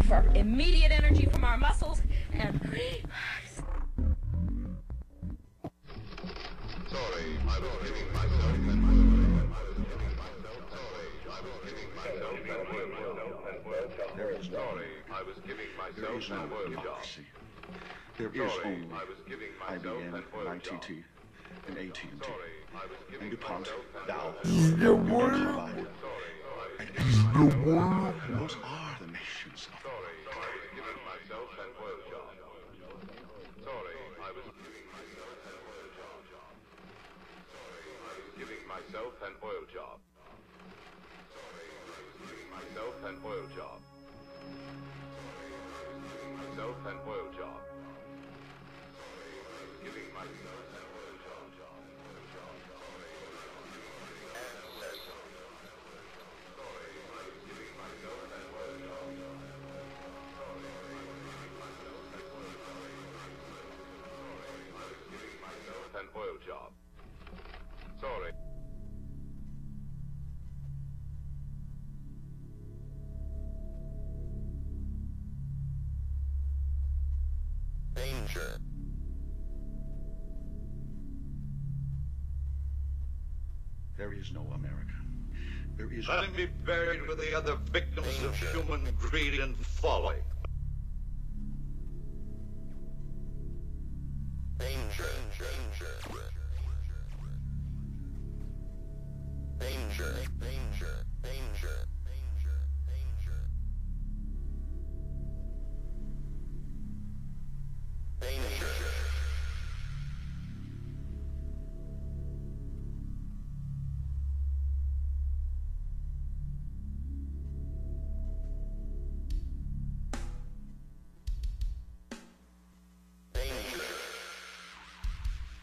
for immediate energy from our muscles and... Sorry, I was giving myself and There is no sorry, I was giving myself and world job. democracy. There is Sorry, only I was giving myself IBM and and world job. ITT and AT&T Sorry, I was and giving DuPont, myself and Dow, The and world Combine. sorry, I was And the world. those are the nations of the sorry, I was giving myself and world job. Sorry, I was giving myself and world job. Sorry, I was giving myself an oil job. Sorry, I was giving myself an oil job. Myself an oil job. Sorry, I was giving myself an oil job. Sorry, I was giving myself an oil job. Sorry, I was giving myself an oil job. Sorry, I was giving myself an oil job. Sorry. Danger. There is no America. There is Let him be buried with the other victims of human greed and folly. Danger. Danger. Danger. Danger. Danger. Danger. Danger. Danger. Danger.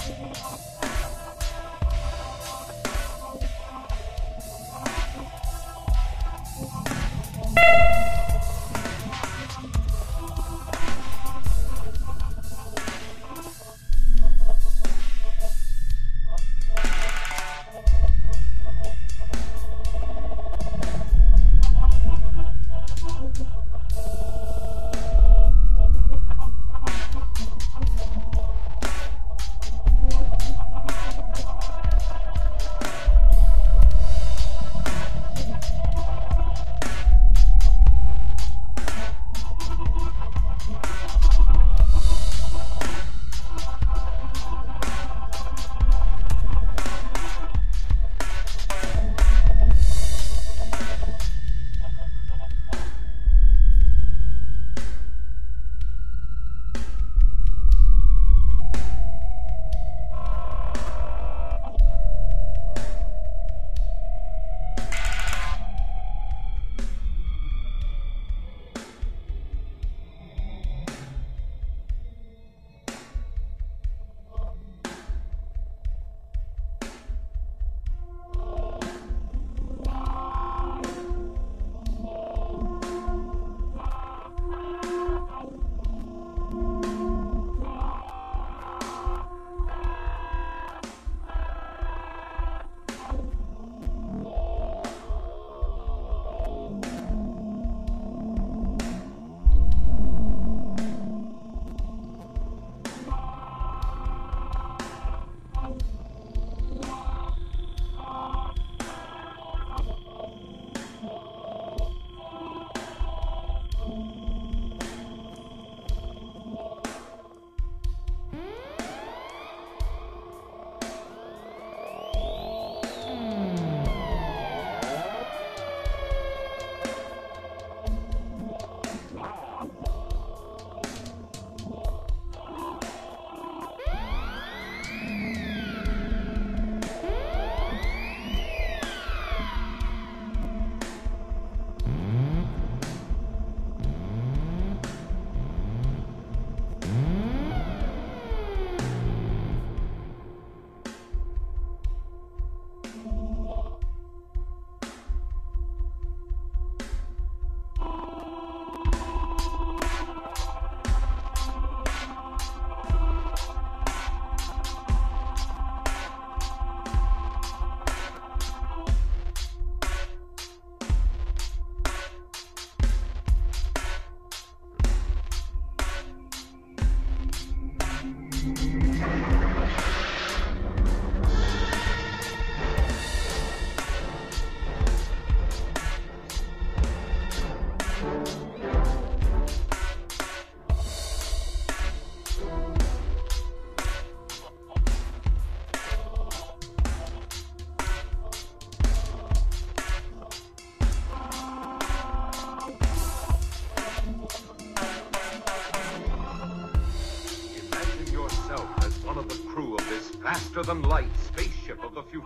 faster-than-light spaceship of the future,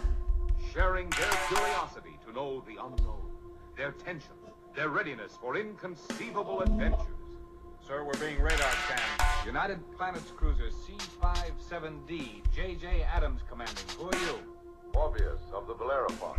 sharing their curiosity to know the unknown, their tension, their readiness for inconceivable adventures. Sir, we're being radar scanned. United Planets Cruiser C-57D, J.J. Adams commanding. Who are you? Morbius of the Bellerophon.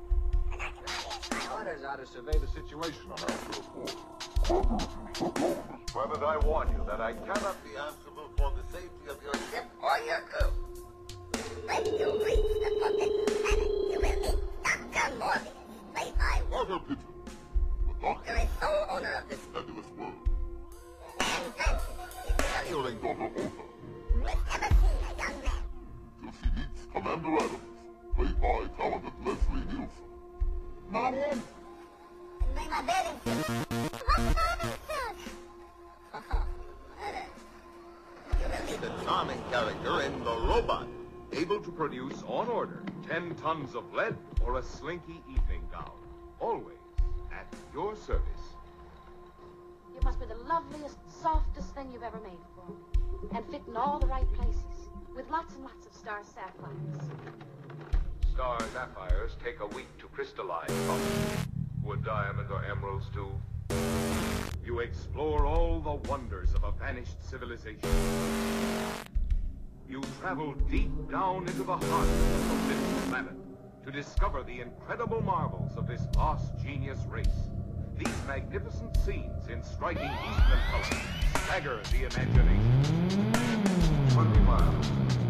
My orders are to survey the situation on Earth. Private, I warn you that I cannot be answerable for the safety of your ship or your crew. When you reach the forbidden planet, you will meet Dr. Morbius, played by Walter Pigeon, the Doctor is sole owner of this fabulous world. and Francis is the Healing Dr. Otha, who has ever seen a young man. till she meets Commander Adams, played by talented Leslie Nielsen. Morbius? Bring my bathing suit. What bathing suit? You will meet The charming character in The Robot. able to produce on order 10 tons of lead or a slinky evening gown. Always at your service. You must be the loveliest, softest thing you've ever made for me. And fit in all the right places. With lots and lots of star sapphires. Star sapphires take a week to crystallize. Would diamonds or emeralds too? You explore all the wonders of a vanished civilization. You travel deep down into the heart of the forbidden planet to discover the incredible marvels of this lost genius race. These magnificent scenes in striking Eastman color stagger the imagination. 20 miles.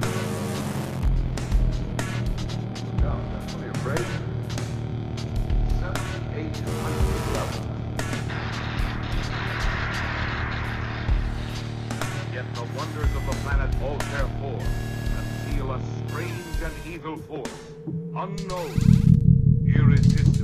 No, don't be afraid. 7,800 levels. Yet the wonders of the planet Voltaire 4 conceal a strange and evil force, unknown, irresistible.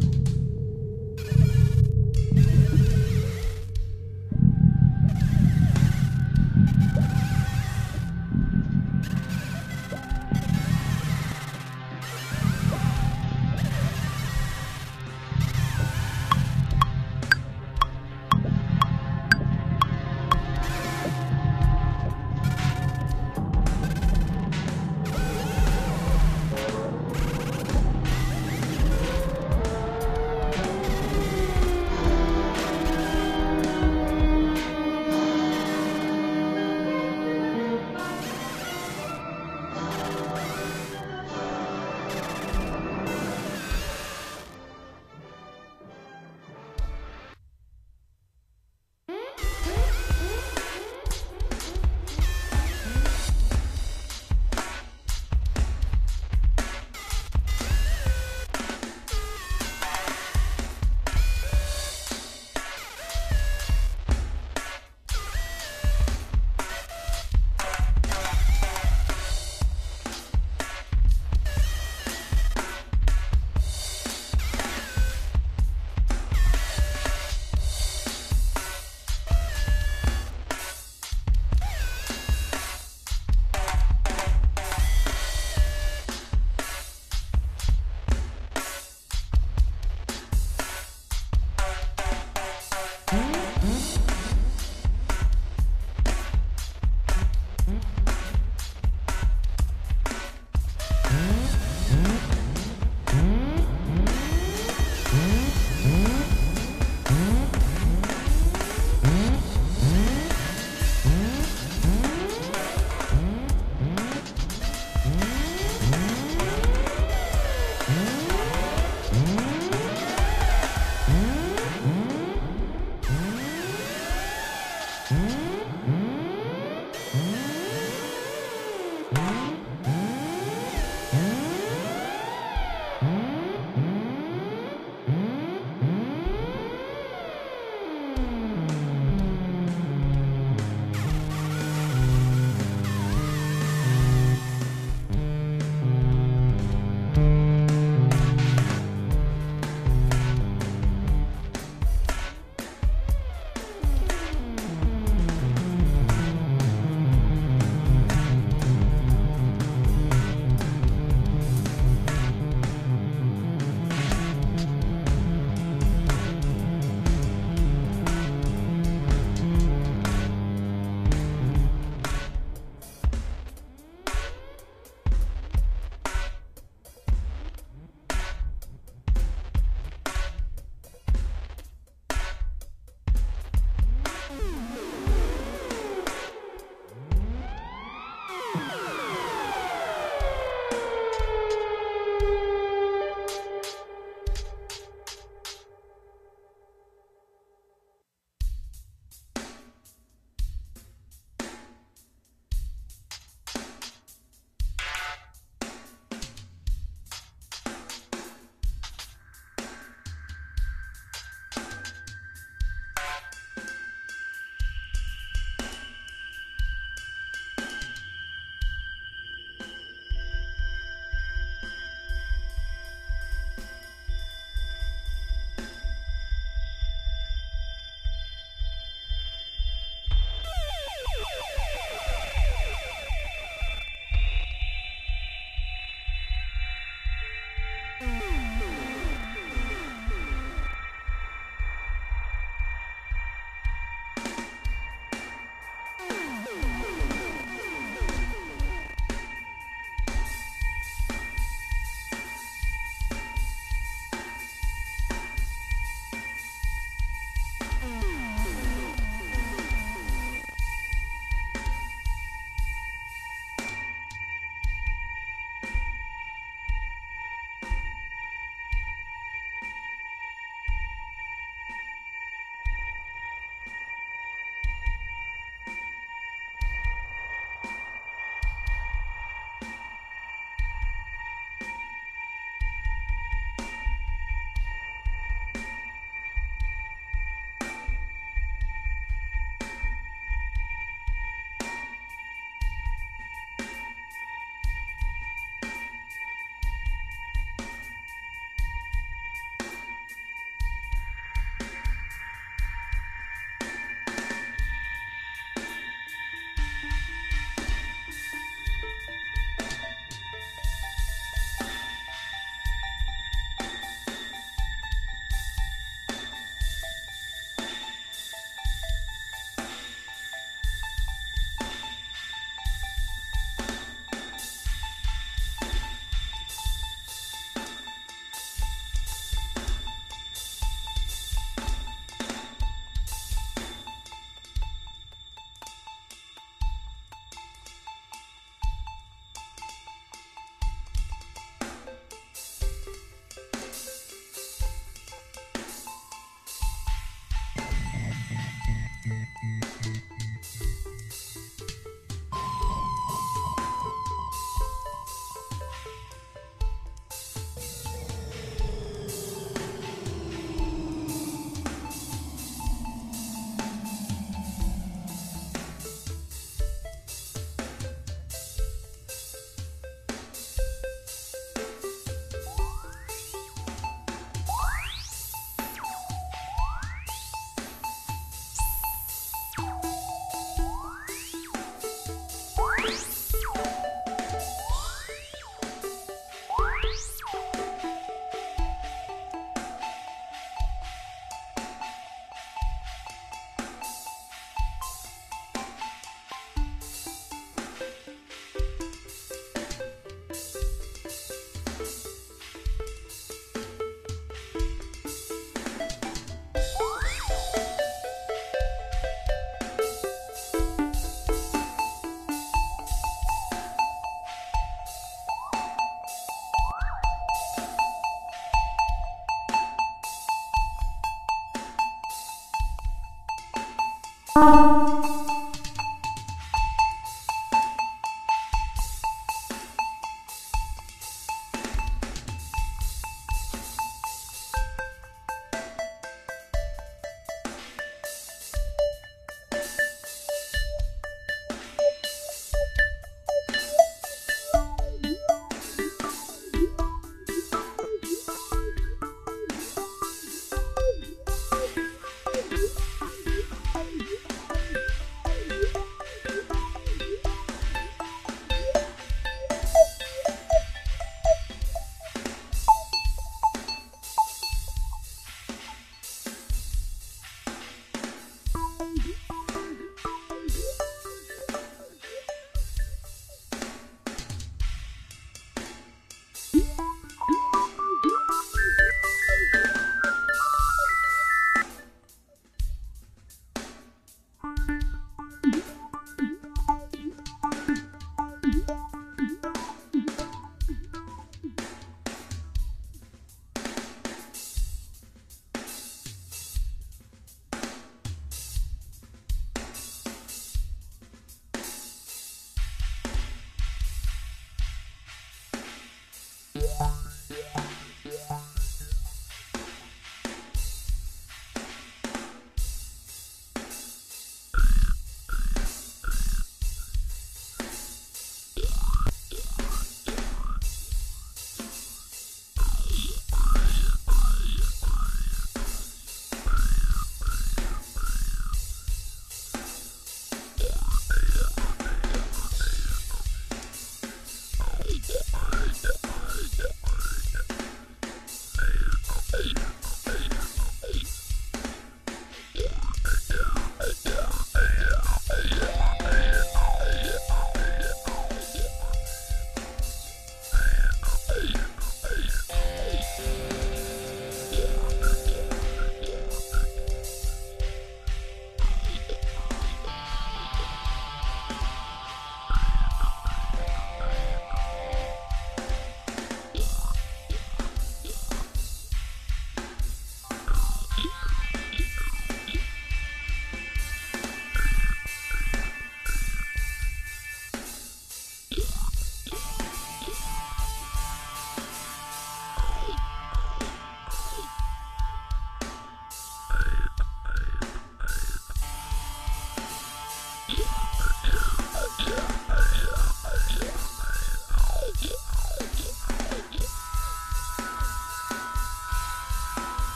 Bye.